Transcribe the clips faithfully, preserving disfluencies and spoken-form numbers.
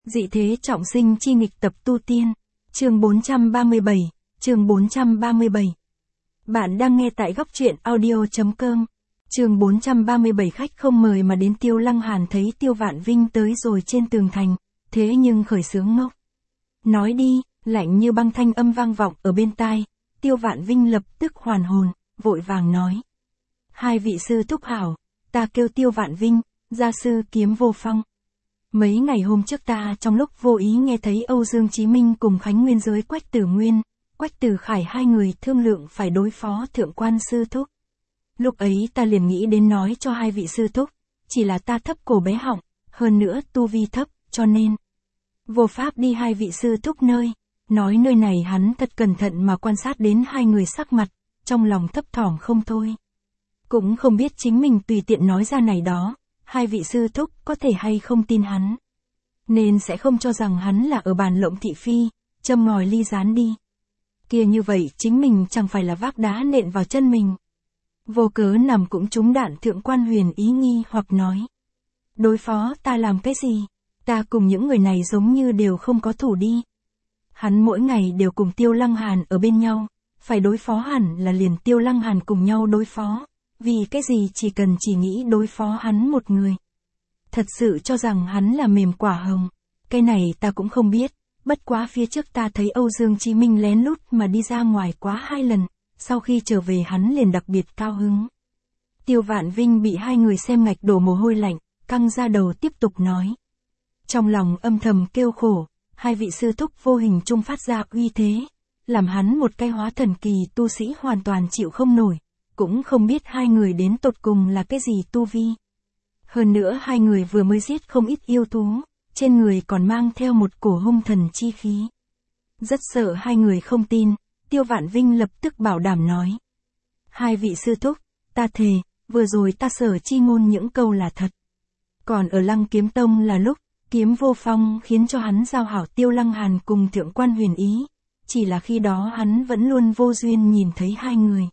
Dị thế trọng sinh chi nghịch tập tu tiên. Chương bốn trăm ba mươi bảy, chương bốn trăm ba mươi bảy. Bạn đang nghe tại góc truyện audio chấm com. Chương bốn trăm ba mươi bảy khách không mời mà đến. Tiêu Lăng Hàn thấy Tiêu Vạn Vinh tới rồi trên tường thành, thế nhưng khởi sướng ngốc. Nói đi, lạnh như băng thanh âm vang vọng ở bên tai, Tiêu Vạn Vinh lập tức hoàn hồn, vội vàng nói. Hai vị sư thúc hảo, ta kêu Tiêu Vạn Vinh, gia sư Kiếm Vô Phong. Mấy ngày hôm trước ta trong lúc vô ý nghe thấy Âu Dương Chí Minh cùng Khánh Nguyên giới Quách Tử Nguyên, Quách Tử Khải hai người thương lượng phải đối phó thượng quan sư thúc. Lúc ấy ta liền nghĩ đến nói cho hai vị sư thúc, chỉ là ta thấp cổ bé họng, hơn nữa tu vi thấp, cho nên vô pháp đi hai vị sư thúc nơi. Nói nơi này hắn thật cẩn thận mà quan sát đến hai người sắc mặt, trong lòng thấp thỏm không thôi. Cũng không biết chính mình tùy tiện nói ra này đó, hai vị sư thúc có thể hay không tin hắn. Nên sẽ không cho rằng hắn là ở bàn lộng thị phi, châm ngòi ly gián đi. Kia như vậy chính mình chẳng phải là vác đá nện vào chân mình. Vô cớ nằm cũng trúng đạn. Thượng quan Huyền ý nghi hoặc nói. Đối phó ta làm cái gì? Ta cùng những người này giống như đều không có thủ đi. Hắn mỗi ngày đều cùng Tiêu Lăng Hàn ở bên nhau, phải đối phó hẳn là liền Tiêu Lăng Hàn cùng nhau đối phó. Vì cái gì chỉ cần chỉ nghĩ đối phó hắn một người. Thật sự cho rằng hắn là mềm quả hồng. Cái này ta cũng không biết, bất quá phía trước ta thấy Âu Dương Chí Minh lén lút mà đi ra ngoài quá hai lần, sau khi trở về hắn liền đặc biệt cao hứng. Tiêu Vạn Vinh bị hai người xem ngạch đổ mồ hôi lạnh, căng ra đầu tiếp tục nói. Trong lòng âm thầm kêu khổ, hai vị sư thúc vô hình trung phát ra uy thế, làm hắn một cái hóa thần kỳ tu sĩ hoàn toàn chịu không nổi. Cũng không biết hai người đến tột cùng là cái gì tu vi. Hơn nữa hai người vừa mới giết không ít yêu thú, trên người còn mang theo một cổ hung thần chi khí. Rất sợ hai người không tin, Tiêu Vạn Vinh lập tức bảo đảm nói. Hai vị sư thúc, ta thề, vừa rồi ta sở chi ngôn những câu là thật. Còn ở Lăng Kiếm Tông là lúc, Kiếm Vô Phong khiến cho hắn giao hảo Tiêu Lăng Hàn cùng Thượng quan Huyền ý. Chỉ là khi đó hắn vẫn luôn vô duyên nhìn thấy hai người.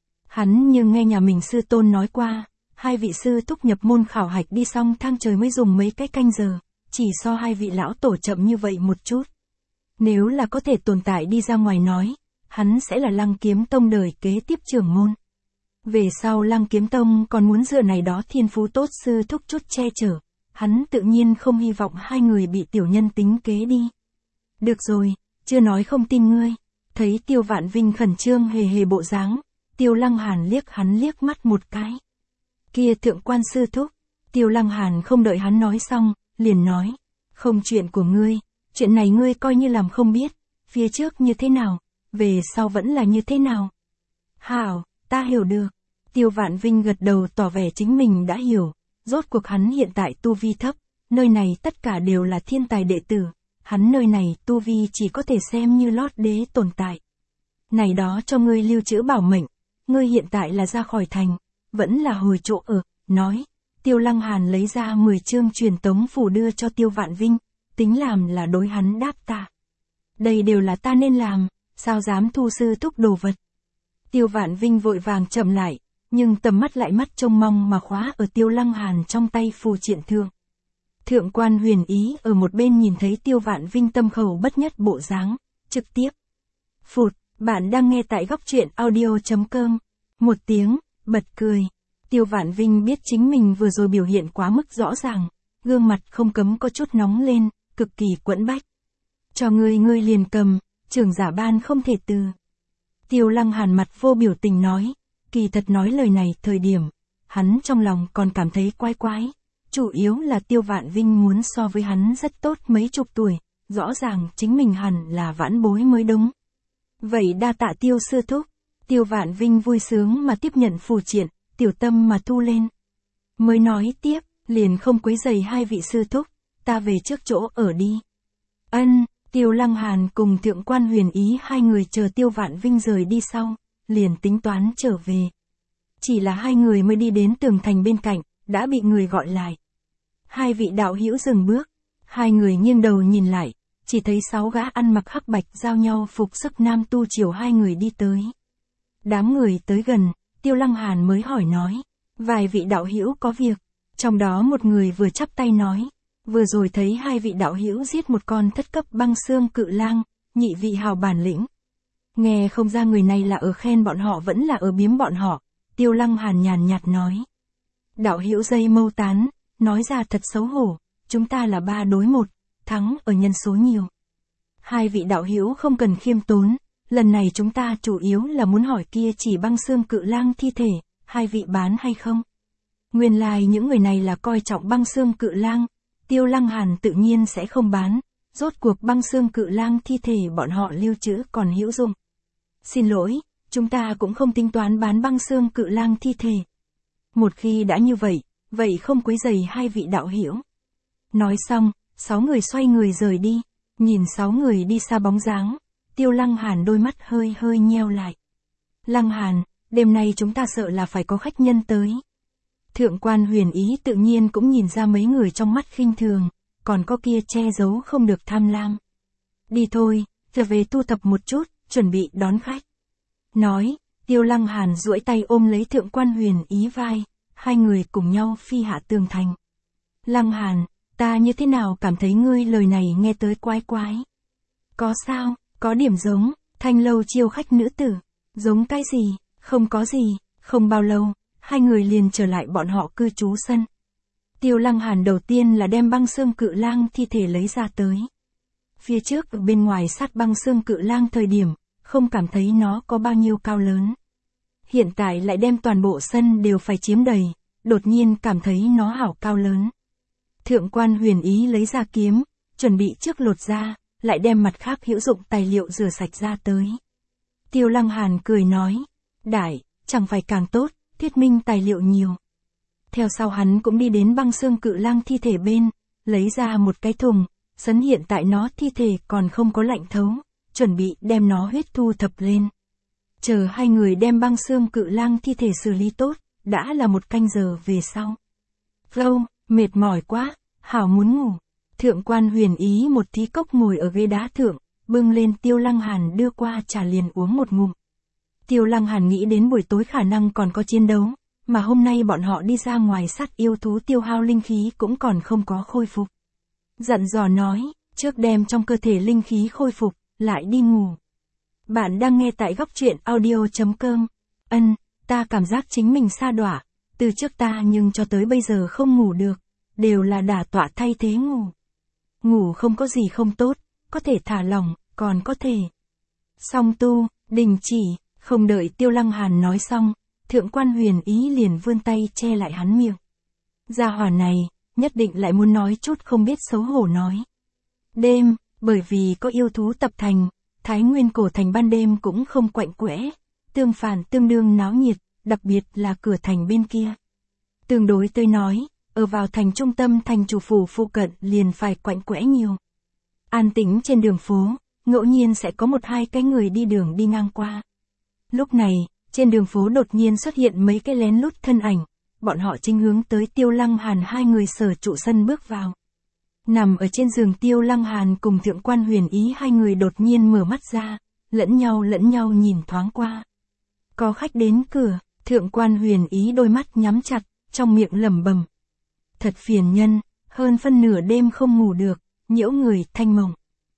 Hắn nhưng nghe nhà mình sư tôn nói qua, hai vị sư thúc nhập môn khảo hạch đi xong thang trời mới dùng mấy cái canh giờ, chỉ so hai vị lão tổ chậm như vậy một chút. Nếu là có thể tồn tại đi ra ngoài nói, hắn sẽ là Lăng Kiếm Tông đời kế tiếp trưởng môn. Về sau Lăng Kiếm Tông còn muốn dựa này đó thiên phú tốt sư thúc chút che chở, hắn tự nhiên không hy vọng hai người bị tiểu nhân tính kế đi. Được rồi, chưa nói không tin ngươi. Thấy Tiêu Vạn Vinh khẩn trương hề hề bộ dáng, Tiêu Lăng Hàn liếc hắn liếc mắt một cái. Kia thượng quan sư thúc, Tiêu Lăng Hàn không đợi hắn nói xong, liền nói. Không chuyện của ngươi, chuyện này ngươi coi như làm không biết, phía trước như thế nào, về sau vẫn là như thế nào. Hảo, ta hiểu được. Tiêu Vạn Vinh gật đầu tỏ vẻ chính mình đã hiểu, rốt cuộc hắn hiện tại tu vi thấp, nơi này tất cả đều là thiên tài đệ tử, hắn nơi này tu vi chỉ có thể xem như lót đế tồn tại. Này đó cho ngươi lưu trữ bảo mệnh. Ngươi hiện tại là ra khỏi thành, vẫn là hồi chỗ ở, nói. Tiêu Lăng Hàn lấy ra mười chương truyền tống phù đưa cho Tiêu Vạn Vinh, tính làm là đối hắn đáp tạ. Đây đều là ta nên làm, sao dám thu sư thúc đồ vật. Tiêu Vạn Vinh vội vàng chậm lại, nhưng tầm mắt lại mắt trông mong mà khóa ở Tiêu Lăng Hàn trong tay phù triện thượng. Thượng quan Huyền ý ở một bên nhìn thấy Tiêu Vạn Vinh tâm khẩu bất nhất bộ dáng, trực tiếp. Phụt. Bạn đang nghe tại góc truyện audio chấm com. Một tiếng, bật cười. Tiêu Vạn Vinh biết chính mình vừa rồi biểu hiện quá mức rõ ràng, gương mặt không cấm có chút nóng lên, cực kỳ quẫn bách. Cho ngươi ngươi liền cầm, trưởng giả ban không thể từ. Tiêu Lăng Hàn mặt vô biểu tình nói, kỳ thật nói lời này thời điểm, hắn trong lòng còn cảm thấy quái quái. Chủ yếu là Tiêu Vạn Vinh muốn so với hắn rất tốt mấy chục tuổi, rõ ràng chính mình hẳn là vãn bối mới đúng. Vậy đa tạ Tiêu sư thúc. Tiêu Vạn Vinh vui sướng mà tiếp nhận phù triện, tiểu tâm mà thu lên. Mới nói tiếp, liền không quấy rầy hai vị sư thúc, ta về trước chỗ ở đi. Ân, Tiêu Lăng Hàn cùng Thượng quan Huyền ý hai người chờ Tiêu Vạn Vinh rời đi sau, liền tính toán trở về. Chỉ là hai người mới đi đến tường thành bên cạnh, đã bị người gọi lại. Hai vị đạo hữu dừng bước, hai người nghiêng đầu nhìn lại. Chỉ thấy sáu gã ăn mặc hắc bạch giao nhau phục sức nam tu chiều hai người đi tới. Đám người tới gần, Tiêu Lăng Hàn mới hỏi nói. Vài vị đạo hữu có việc. Trong đó một người vừa chắp tay nói. vừa rồi thấy hai vị đạo hữu giết một con thất cấp băng xương cự lang, nhị vị hào bản lĩnh. Nghe không ra người này là ở khen bọn họ vẫn là ở biếm bọn họ, Tiêu Lăng Hàn nhàn nhạt nói. Đạo hữu dây mâu tán, nói ra thật xấu hổ, chúng ta là ba đối một, thắng ở nhân số nhiều. Hai vị đạo hữu không cần khiêm tốn, lần này chúng ta chủ yếu là muốn hỏi kia chỉ băng xương cự lang thi thể, hai vị bán hay không? Nguyên lai like những người này là coi trọng băng xương cự lang, Tiêu Lăng Hàn tự nhiên sẽ không bán, rốt cuộc băng xương cự lang thi thể bọn họ lưu trữ còn hữu dụng. Xin lỗi, chúng ta cũng không tính toán bán băng xương cự lang thi thể. Một khi đã như vậy, vậy không quấy rầy hai vị đạo hữu. Nói xong, sáu người xoay người rời đi, nhìn sáu người đi xa bóng dáng, Tiêu Lăng Hàn đôi mắt hơi hơi nheo lại. Lăng Hàn, đêm nay chúng ta sợ là phải có khách nhân tới. Thượng quan Huyền Ý tự nhiên cũng nhìn ra mấy người trong mắt khinh thường, còn có kia che giấu không được tham lam. Đi thôi, trở về thu thập một chút, chuẩn bị đón khách. Nói, Tiêu Lăng Hàn duỗi tay ôm lấy Thượng quan Huyền Ý vai, hai người cùng nhau phi hạ tường thành. Lăng Hàn, ta như thế nào cảm thấy ngươi lời này nghe tới quái quái. Có sao, có điểm giống, thanh lâu chiêu khách nữ tử. Giống cái gì, không có gì, không bao lâu, hai người liền trở lại bọn họ cư trú sân. Tiêu Lăng Hàn đầu tiên là đem băng xương cự lang thi thể lấy ra tới. Phía trước ở bên ngoài sát băng xương cự lang thời điểm, không cảm thấy nó có bao nhiêu cao lớn. Hiện tại lại đem toàn bộ sân đều phải chiếm đầy, đột nhiên cảm thấy nó hảo cao lớn. Thượng quan Huyền Ý lấy ra kiếm, chuẩn bị trước lột ra, lại đem mặt khác hữu dụng tài liệu rửa sạch ra tới. Tiêu Lăng Hàn cười nói, đại, chẳng phải càng tốt, thuyết minh tài liệu nhiều. Theo sau hắn cũng đi đến băng xương cự lang thi thể bên, lấy ra một cái thùng, sấn hiện tại nó thi thể còn không có lạnh thấu, chuẩn bị đem nó huyết thu thập lên. Chờ hai người đem băng xương cự lang thi thể xử lý tốt, đã là một canh giờ về sau. Lâu, mệt mỏi quá, hảo muốn ngủ. Thượng quan Huyền Ý một tí cốc ngồi ở ghế đá thượng, bưng lên Tiêu Lăng Hàn đưa qua trà liền uống một ngụm. Tiêu Lăng Hàn nghĩ đến buổi tối khả năng còn có chiến đấu, mà hôm nay bọn họ đi ra ngoài sát yêu thú tiêu hao linh khí cũng còn không có khôi phục. Dặn dò nói, trước đem trong cơ thể linh khí khôi phục, lại đi ngủ. Bạn đang nghe tại góc truyện audio chấm com. Ân, ta cảm giác chính mình sa đọa, từ trước ta nhưng cho tới bây giờ không ngủ được, đều là đả tọa thay thế ngủ. Ngủ không có gì không tốt, có thể thả lỏng, còn có thể song tu, đình chỉ, không đợi Tiêu Lăng Hàn nói xong, Thượng quan Huyền Ý liền vươn tay che lại hắn miệng. Gia hỏa này, nhất định lại muốn nói chút không biết xấu hổ nói. Đêm, bởi vì có yêu thú tập thành, Thái Nguyên cổ thành ban đêm cũng không quạnh quẽ, tương phản tương đương náo nhiệt, đặc biệt là cửa thành bên kia. Tương đối tôi nói, ở vào thành trung tâm thành chủ phủ phụ cận liền phải quạnh quẽ nhiều. An tĩnh trên đường phố, ngẫu nhiên sẽ có một hai cái người đi đường đi ngang qua. Lúc này, trên đường phố đột nhiên xuất hiện mấy cái lén lút thân ảnh, bọn họ chính hướng tới Tiêu Lăng Hàn hai người sở trụ sân bước vào. Nằm ở trên giường Tiêu Lăng Hàn cùng Thượng quan Huyền Ý hai người đột nhiên mở mắt ra, lẫn nhau lẫn nhau nhìn thoáng qua. Có khách đến cửa, Thượng quan Huyền Ý đôi mắt nhắm chặt, trong miệng lẩm bẩm. Thật phiền nhân, hơn phân nửa đêm không ngủ được, nhiễu người thanh mộng.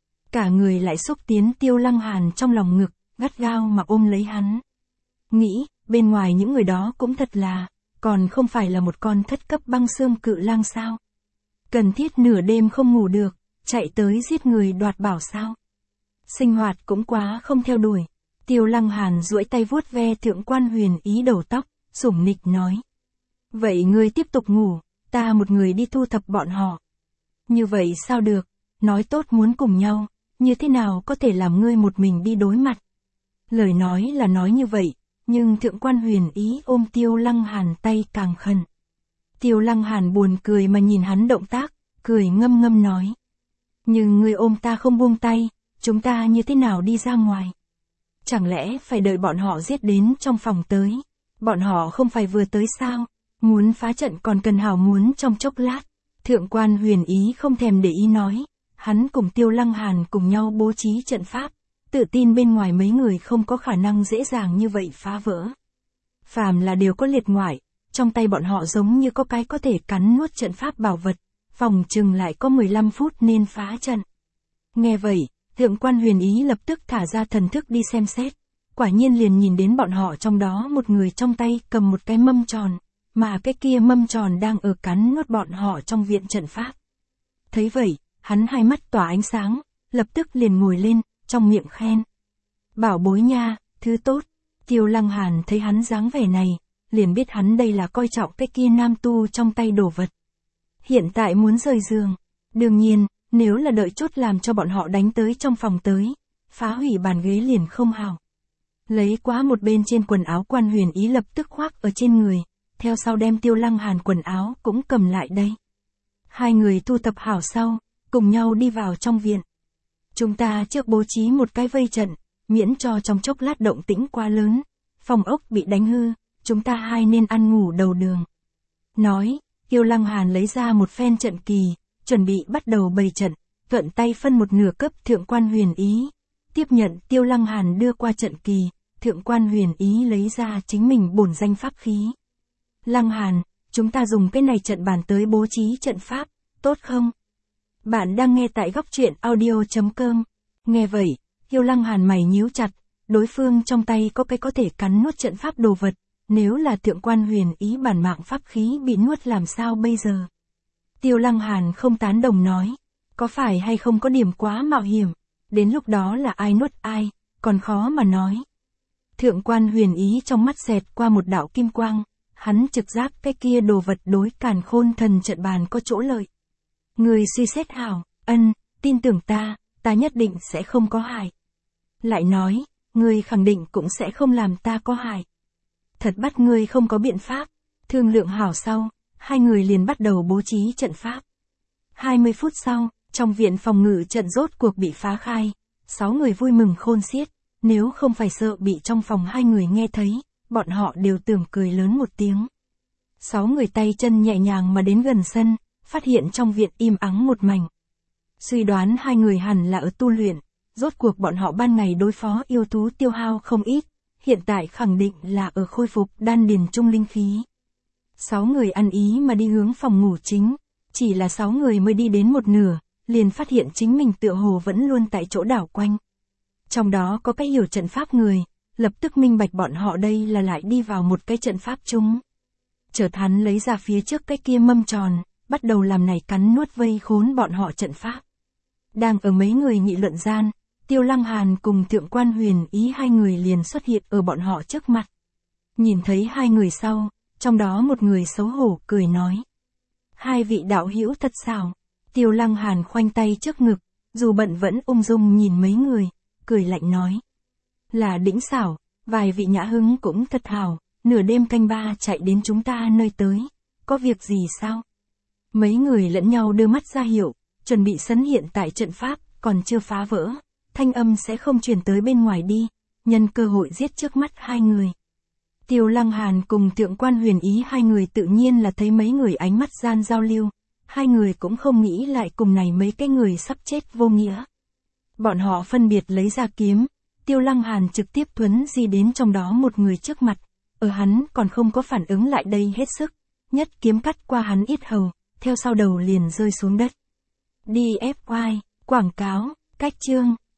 Cả người lại xúc tiến Tiêu Lăng Hàn trong lòng ngực, gắt gao mà ôm lấy hắn. Nghĩ, bên ngoài những người đó cũng thật là, còn không phải là một con thất cấp băng xương cự lang sao? Cần thiết nửa đêm không ngủ được, chạy tới giết người đoạt bảo sao? Sinh hoạt cũng quá không theo đuổi. Tiêu Lăng Hàn duỗi tay vuốt ve Thượng quan Huyền Ý đầu tóc, sủng nịch nói. Vậy ngươi tiếp tục ngủ, ta một người đi thu thập bọn họ. Như vậy sao được, nói tốt muốn cùng nhau, như thế nào có thể làm ngươi một mình đi đối mặt? Lời nói là nói như vậy, nhưng Thượng quan Huyền Ý ôm Tiêu Lăng Hàn tay càng khẩn. Tiêu Lăng Hàn buồn cười mà nhìn hắn động tác, cười ngâm ngâm nói. Nhưng ngươi ôm ta không buông tay, chúng ta như thế nào đi ra ngoài? Chẳng lẽ phải đợi bọn họ giết đến trong phòng tới? Bọn họ không phải vừa tới sao? Muốn phá trận còn cần hảo muốn trong chốc lát. Thượng quan Huyền Ý không thèm để ý nói. Hắn cùng Tiêu Lăng Hàn cùng nhau bố trí trận pháp, tự tin bên ngoài mấy người không có khả năng dễ dàng như vậy phá vỡ. Phàm là đều có liệt ngoại, trong tay bọn họ giống như có cái có thể cắn nuốt trận pháp bảo vật, phòng chừng lại có mười lăm phút nên phá trận. Nghe vậy, Thượng quan Huyền Ý lập tức thả ra thần thức đi xem xét. Quả nhiên liền nhìn đến bọn họ trong đó một người trong tay cầm một cái mâm tròn, mà cái kia mâm tròn đang ở cắn nuốt bọn họ trong viện trận pháp. Thấy vậy, hắn hai mắt tỏa ánh sáng, lập tức liền ngồi lên, trong miệng khen. Bảo bối nha, thứ tốt. Tiêu Lăng Hàn thấy hắn dáng vẻ này, liền biết hắn đây là coi trọng cái kia nam tu trong tay đồ vật. Hiện tại muốn rời giường. Đương nhiên, nếu là đợi chốt làm cho bọn họ đánh tới trong phòng tới, phá hủy bàn ghế liền không hào. Lấy quá một bên trên quần áo quan Huyền Ý lập tức khoác ở trên người, theo sau đem Tiêu Lăng Hàn quần áo cũng cầm lại đây. Hai người thu tập hảo sau, cùng nhau đi vào trong viện. Chúng ta trước bố trí một cái vây trận, miễn cho trong chốc lát động tĩnh quá lớn, phòng ốc bị đánh hư, chúng ta hai nên ăn ngủ đầu đường. Nói, Tiêu Lăng Hàn lấy ra một phen trận kỳ, chuẩn bị bắt đầu bày trận, thuận tay phân một nửa cấp Thượng quan Huyền Ý. Tiếp nhận Tiêu Lăng Hàn đưa qua trận kỳ, Thượng quan Huyền Ý lấy ra chính mình bổn danh pháp khí. Lăng Hàn, chúng ta dùng cái này trận bàn tới bố trí trận pháp, tốt không? Bạn đang nghe tại góc truyện audio chấm com. Nghe vậy, Tiêu Lăng Hàn mày nhíu chặt, đối phương trong tay có cái có thể cắn nuốt trận pháp đồ vật, nếu là Thượng quan Huyền Ý bản mạng pháp khí bị nuốt làm sao bây giờ? Tiêu Lăng Hàn không tán đồng nói, có phải hay không có điểm quá mạo hiểm, đến lúc đó là ai nuốt ai, còn khó mà nói. Thượng quan Huyền Ý trong mắt xẹt qua một đạo kim quang, hắn trực giác cái kia đồ vật đối Càn Khôn Thần trận bàn có chỗ lợi. Người suy xét hảo, ân, tin tưởng ta, ta nhất định sẽ không có hại. Lại nói, người khẳng định cũng sẽ không làm ta có hại. Thật bắt ngươi không có biện pháp. Thương lượng hảo sau, hai người liền bắt đầu bố trí trận pháp. hai mươi phút sau, trong viện phòng ngự trận rốt cuộc bị phá khai, sáu người vui mừng khôn xiết, nếu không phải sợ bị trong phòng hai người nghe thấy, bọn họ đều tưởng cười lớn một tiếng. Sáu người tay chân nhẹ nhàng mà đến gần sân, phát hiện trong viện im ắng một mảnh. Suy đoán hai người hẳn là ở tu luyện, rốt cuộc bọn họ ban ngày đối phó yêu thú tiêu hao không ít, hiện tại khẳng định là ở khôi phục đan điền trung linh khí. Sáu người ăn ý mà đi hướng phòng ngủ chính, chỉ là sáu người mới đi đến một nửa, liền phát hiện chính mình tựa hồ vẫn luôn tại chỗ đảo quanh. Trong đó có cái hiểu trận pháp người, lập tức minh bạch bọn họ đây là lại đi vào một cái trận pháp chung. Chợt hắn lấy ra phía trước cái kia mâm tròn, bắt đầu làm này cắn nuốt vây khốn bọn họ trận pháp. Đang ở mấy người nghị luận gian, Tiêu Lăng Hàn cùng Thượng quan Huyền Ý hai người liền xuất hiện ở bọn họ trước mặt. Nhìn thấy hai người sau, trong đó một người xấu hổ cười nói. Hai vị đạo hữu thật xảo. Tiêu Lăng Hàn khoanh tay trước ngực, dù bận vẫn ung dung nhìn mấy người, cười lạnh nói. Là đỉnh xảo, vài vị nhã hứng cũng thật hảo, nửa đêm canh ba chạy đến chúng ta nơi tới, có việc gì sao? Mấy người lẫn nhau đưa mắt ra hiệu, chuẩn bị sấn hiện tại trận pháp, còn chưa phá vỡ, thanh âm sẽ không truyền tới bên ngoài đi, nhân cơ hội giết trước mắt hai người. Tiêu Lăng Hàn cùng Thượng quan Huyền Ý hai người tự nhiên là thấy mấy người ánh mắt gian giao lưu, hai người cũng không nghĩ lại cùng này mấy cái người sắp chết vô nghĩa. Bọn họ phân biệt lấy ra kiếm, Tiêu Lăng Hàn trực tiếp thuấn di đến trong đó một người trước mặt, ở hắn còn không có phản ứng lại đây hết sức, nhất kiếm cắt qua hắn yết hầu, theo sau đầu liền rơi xuống đất. Đi ép oai, quảng cáo, cách chương,